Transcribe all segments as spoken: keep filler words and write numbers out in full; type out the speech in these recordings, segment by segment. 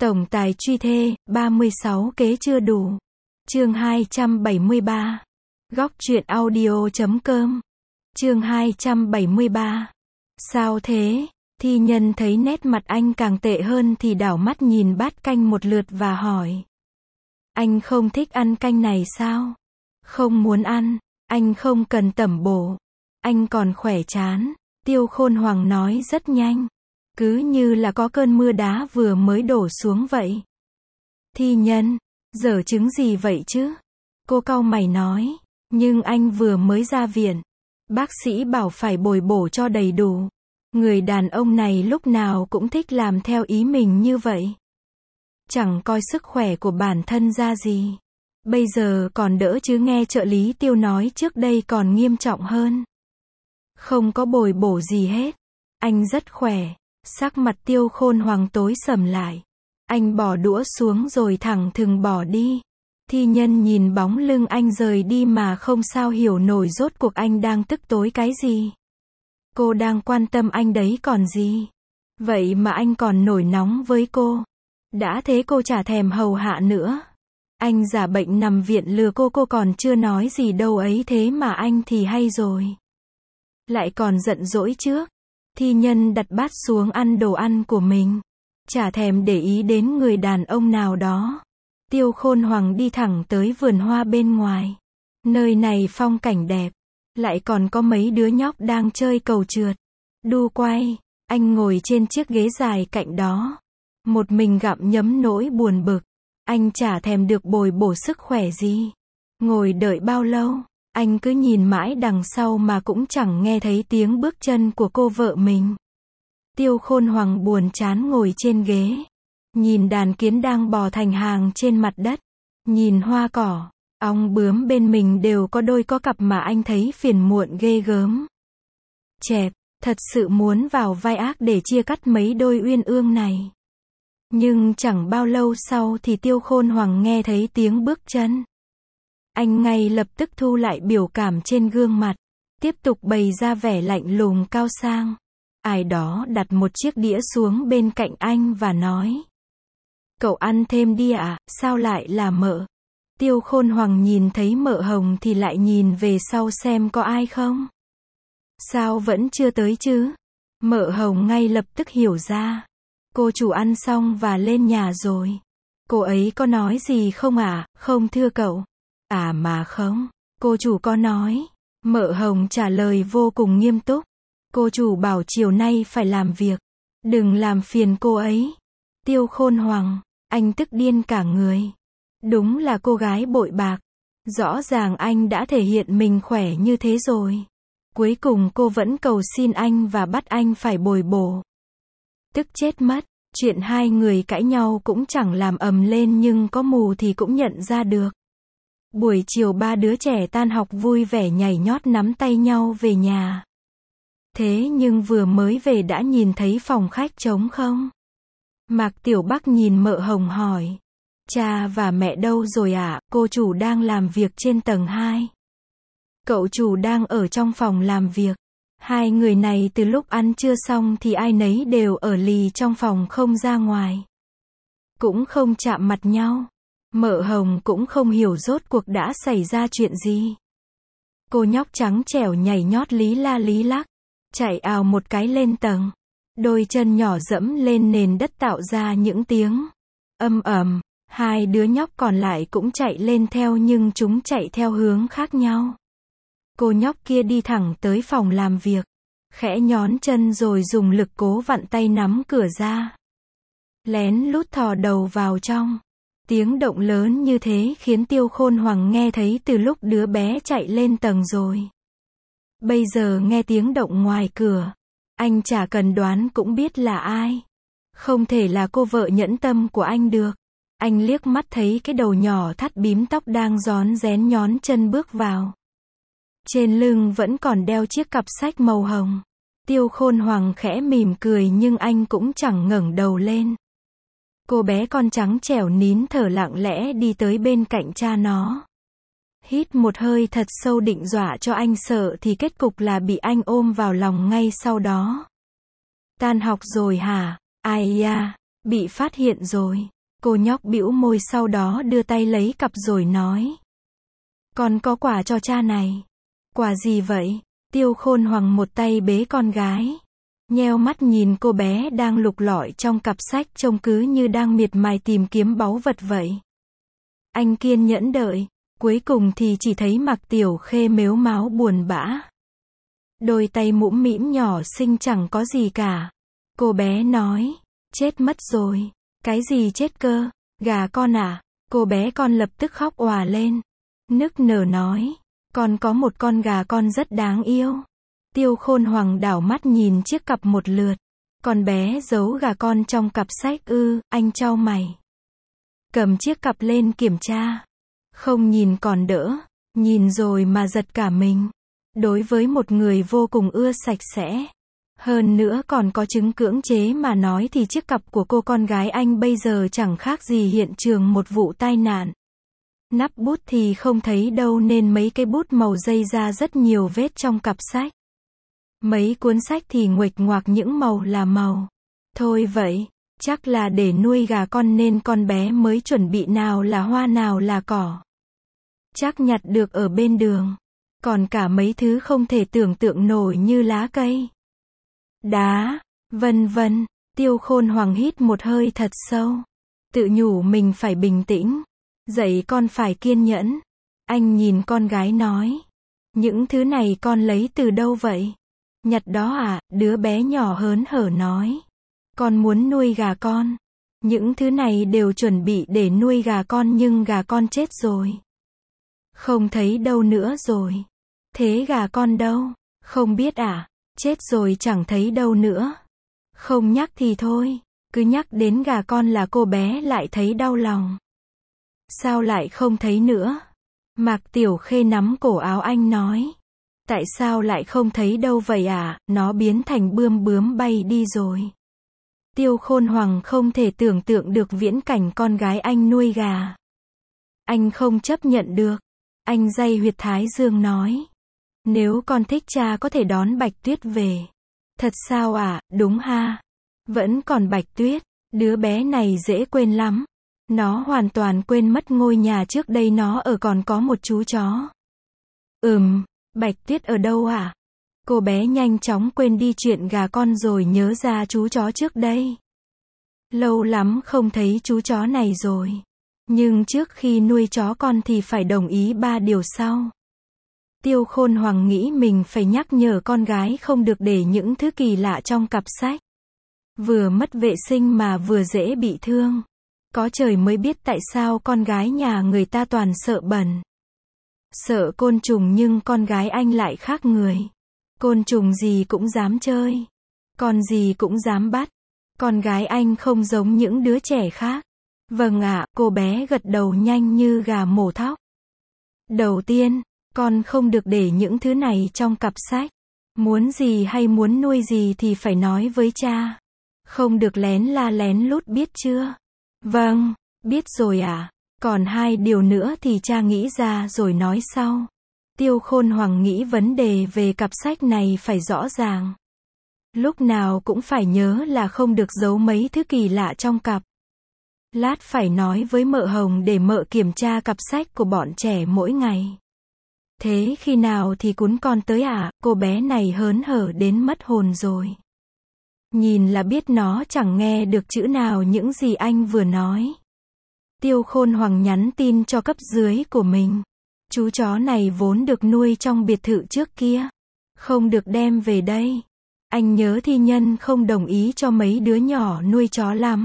Tổng tài truy thê, ba mươi sáu kế chưa đủ. Chương hai trăm bảy mươi ba. Góc truyện audio chấm com. Chương hai trăm bảy mươi ba. Sao thế? Thi Nhân thấy nét mặt anh càng tệ hơn thì đảo mắt nhìn bát canh một lượt và hỏi. Anh không thích ăn canh này sao? Không muốn ăn, anh không cần tẩm bổ. Anh còn khỏe chán. Tiêu Khôn Hoàng nói rất nhanh. Cứ như là có cơn mưa đá vừa mới đổ xuống vậy. Thi Nhân, dở chứng gì vậy chứ? Cô cau mày nói. Nhưng anh vừa mới ra viện. Bác sĩ bảo phải bồi bổ cho đầy đủ. Người đàn ông này lúc nào cũng thích làm theo ý mình như vậy. Chẳng coi sức khỏe của bản thân ra gì. Bây giờ còn đỡ chứ nghe trợ lý Tiêu nói trước đây còn nghiêm trọng hơn. Không có bồi bổ gì hết. Anh rất khỏe. Sắc mặt Tiêu Khôn Hoàng tối sầm lại. Anh bỏ đũa xuống rồi thẳng thừng bỏ đi. Thi Nhân nhìn bóng lưng anh rời đi mà không sao hiểu nổi rốt cuộc anh đang tức tối cái gì. Cô đang quan tâm anh đấy còn gì. Vậy mà anh còn nổi nóng với cô. Đã thế cô chả thèm hầu hạ nữa. Anh giả bệnh nằm viện lừa cô cô còn chưa nói gì đâu ấy thế mà anh thì hay rồi. Lại còn giận dỗi trước. Thi Nhân đặt bát xuống ăn đồ ăn của mình. Chả thèm để ý đến người đàn ông nào đó. Tiêu Khôn Hoàng đi thẳng tới vườn hoa bên ngoài. Nơi này phong cảnh đẹp. Lại còn có mấy đứa nhóc đang chơi cầu trượt. Đu quay. Anh ngồi trên chiếc ghế dài cạnh đó. Một mình gặm nhấm nỗi buồn bực. Anh chả thèm được bồi bổ sức khỏe gì. Ngồi đợi bao lâu. Anh cứ nhìn mãi đằng sau mà cũng chẳng nghe thấy tiếng bước chân của cô vợ mình. Tiêu Khôn Hoàng buồn chán ngồi trên ghế. Nhìn đàn kiến đang bò thành hàng trên mặt đất. Nhìn hoa cỏ, ong bướm bên mình đều có đôi có cặp mà anh thấy phiền muộn ghê gớm. Chẹp, thật sự muốn vào vai ác để chia cắt mấy đôi uyên ương này. Nhưng chẳng bao lâu sau thì Tiêu Khôn Hoàng nghe thấy tiếng bước chân. Anh ngay lập tức thu lại biểu cảm trên gương mặt. Tiếp tục bày ra vẻ lạnh lùng cao sang. Ai đó đặt một chiếc đĩa xuống bên cạnh anh và nói. Cậu ăn thêm đi ạ, à, sao lại là mợ? Tiêu Khôn Hoàng nhìn thấy mợ Hồng thì lại nhìn về sau xem có ai không. Sao vẫn chưa tới chứ? Mợ Hồng ngay lập tức hiểu ra. Cô chủ ăn xong và lên nhà rồi. Cô ấy có nói gì không ạ? À? Không thưa cậu. À mà không, cô chủ có nói. Mợ Hồng trả lời vô cùng nghiêm túc. Cô chủ bảo chiều nay phải làm việc. Đừng làm phiền cô ấy. Tiêu Khôn Hoàng, anh tức điên cả người. Đúng là cô gái bội bạc. Rõ ràng anh đã thể hiện mình khỏe như thế rồi. Cuối cùng cô vẫn cầu xin anh và bắt anh phải bồi bổ. Tức chết mất. Chuyện hai người cãi nhau cũng chẳng làm ầm lên nhưng có mù thì cũng nhận ra được. Buổi chiều ba đứa trẻ tan học vui vẻ nhảy nhót nắm tay nhau về nhà. Thế nhưng vừa mới về đã nhìn thấy phòng khách trống không. Mạc Tiểu Bắc nhìn mợ Hồng hỏi. Cha và mẹ đâu rồi ạ? À? Cô chủ đang làm việc trên tầng hai. Cậu chủ đang ở trong phòng làm việc. Hai người này từ lúc ăn trưa xong thì ai nấy đều ở lì trong phòng không ra ngoài. Cũng không chạm mặt nhau. Mợ Hồng cũng không hiểu rốt cuộc đã xảy ra chuyện gì. Cô nhóc trắng trẻo nhảy nhót lý la lý lắc. Chạy ào một cái lên tầng. Đôi chân nhỏ dẫm lên nền đất tạo ra những tiếng âm ầm. Hai đứa nhóc còn lại cũng chạy lên theo nhưng chúng chạy theo hướng khác nhau. Cô nhóc kia đi thẳng tới phòng làm việc. Khẽ nhón chân rồi dùng lực cố vặn tay nắm cửa ra. Lén lút thò đầu vào trong. Tiếng động lớn như thế khiến Tiêu Khôn Hoàng nghe thấy từ lúc đứa bé chạy lên tầng rồi. Bây giờ nghe tiếng động ngoài cửa. Anh chả cần đoán cũng biết là ai. Không thể là cô vợ nhẫn tâm của anh được. Anh liếc mắt thấy cái đầu nhỏ thắt bím tóc đang rón rén nhón chân bước vào. Trên lưng vẫn còn đeo chiếc cặp sách màu hồng. Tiêu Khôn Hoàng khẽ mỉm cười nhưng anh cũng chẳng ngẩng đầu lên. Cô bé con trắng trẻo nín thở lặng lẽ đi tới bên cạnh cha nó. Hít một hơi thật sâu định dọa cho anh sợ thì kết cục là bị anh ôm vào lòng ngay sau đó. Tan học rồi hả? Ai da? Bị phát hiện rồi. Cô nhóc bĩu môi sau đó đưa tay lấy cặp rồi nói. Con có quà cho cha này. Quà gì vậy? Tiêu Khôn Hoàng một tay bế con gái. Nheo mắt nhìn cô bé đang lục lọi trong cặp sách trông cứ như đang miệt mài tìm kiếm báu vật vậy. Anh kiên nhẫn đợi. Cuối cùng thì chỉ thấy Mạc Tiểu Khê mếu máo buồn bã. Đôi tay mũm mĩm nhỏ xinh chẳng có gì cả. Cô bé nói. Chết mất rồi. Cái gì chết cơ? Gà con à? Cô bé con lập tức khóc òa lên. Nức nở nói. Con có một con gà con rất đáng yêu. Tiêu Khôn Hoàng đảo mắt nhìn chiếc cặp một lượt. Con bé giấu gà con trong cặp sách ư, anh chau mày. Cầm chiếc cặp lên kiểm tra. Không nhìn còn đỡ, nhìn rồi mà giật cả mình. Đối với một người vô cùng ưa sạch sẽ, hơn nữa còn có chứng cưỡng chế mà nói thì chiếc cặp của cô con gái anh bây giờ chẳng khác gì hiện trường một vụ tai nạn. Nắp bút thì không thấy đâu nên mấy cây bút màu dây ra rất nhiều vết trong cặp sách. Mấy cuốn sách thì nguệch ngoạc những màu là màu. Thôi vậy, chắc là để nuôi gà con nên con bé mới chuẩn bị nào là hoa nào là cỏ. Chắc nhặt được ở bên đường. Còn cả mấy thứ không thể tưởng tượng nổi như lá cây, đá, vân vân. Tiêu Khôn Hoàng hít một hơi thật sâu. Tự nhủ mình phải bình tĩnh. Dạy con phải kiên nhẫn. Anh nhìn con gái nói. Những thứ này con lấy từ đâu vậy? Nhặt đó à? Đứa bé nhỏ hớn hở nói. Con muốn nuôi gà con. Những thứ này đều chuẩn bị để nuôi gà con nhưng gà con chết rồi. Không thấy đâu nữa rồi. Thế gà con đâu? Không biết à? Chết rồi chẳng thấy đâu nữa. Không nhắc thì thôi. Cứ nhắc đến gà con là cô bé lại thấy đau lòng. Sao lại không thấy nữa? Mạc Tiểu Khê nắm cổ áo anh nói. Tại sao lại không thấy đâu vậy à? Nó biến thành bươm bướm bay đi rồi. Tiêu Khôn Hoàng không thể tưởng tượng được viễn cảnh con gái anh nuôi gà. Anh không chấp nhận được. Anh day huyệt thái dương nói. Nếu con thích cha có thể đón Bạch Tuyết về. Thật sao à? Đúng ha. Vẫn còn Bạch Tuyết. Đứa bé này dễ quên lắm. Nó hoàn toàn quên mất ngôi nhà trước đây nó ở còn có một chú chó. Ừm, Bạch Tuyết ở đâu à? Cô bé nhanh chóng quên đi chuyện gà con rồi nhớ ra chú chó trước đây. Lâu lắm không thấy chú chó này rồi. Nhưng trước khi nuôi chó con thì phải đồng ý ba điều sau. Tiêu Khôn Hoàng nghĩ mình phải nhắc nhở con gái không được để những thứ kỳ lạ trong cặp sách. Vừa mất vệ sinh mà vừa dễ bị thương. Có trời mới biết tại sao con gái nhà người ta toàn sợ bẩn. Sợ côn trùng nhưng con gái anh lại khác người. Côn trùng gì cũng dám chơi. Con gì cũng dám bắt. Con gái anh không giống những đứa trẻ khác. Vâng ạ, cô bé gật đầu nhanh như gà mổ thóc. Đầu tiên, con không được để những thứ này trong cặp sách. Muốn gì hay muốn nuôi gì thì phải nói với cha. Không được lén la lén lút biết chưa? Vâng, biết rồi ạ. À. Còn hai điều nữa thì cha nghĩ ra rồi nói sau. Tiêu Khôn Hoàng nghĩ vấn đề về cặp sách này phải rõ ràng. Lúc nào cũng phải nhớ là không được giấu mấy thứ kỳ lạ trong cặp. Lát phải nói với mợ Hồng để mợ kiểm tra cặp sách của bọn trẻ mỗi ngày. Thế khi nào thì cún con tới à? Cô bé này hớn hở đến mất hồn rồi. Nhìn là biết nó chẳng nghe được chữ nào những gì anh vừa nói. Tiêu Khôn Hoàng nhắn tin cho cấp dưới của mình. Chú chó này vốn được nuôi trong biệt thự trước kia. Không được đem về đây. Anh nhớ thi nhân không đồng ý cho mấy đứa nhỏ nuôi chó lắm.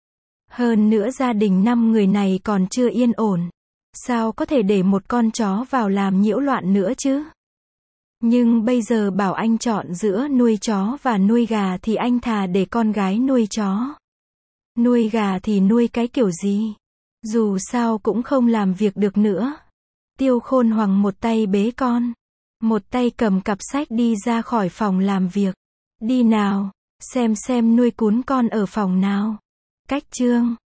Hơn nữa gia đình năm người này còn chưa yên ổn. Sao có thể để một con chó vào làm nhiễu loạn nữa chứ? Nhưng bây giờ bảo anh chọn giữa nuôi chó và nuôi gà thì anh thà để con gái nuôi chó. Nuôi gà thì nuôi cái kiểu gì? Dù sao cũng không làm việc được nữa. Tiêu Khôn Hoàng một tay bế con. Một tay cầm cặp sách đi ra khỏi phòng làm việc. Đi nào, xem xem nuôi cún con ở phòng nào. Cách chương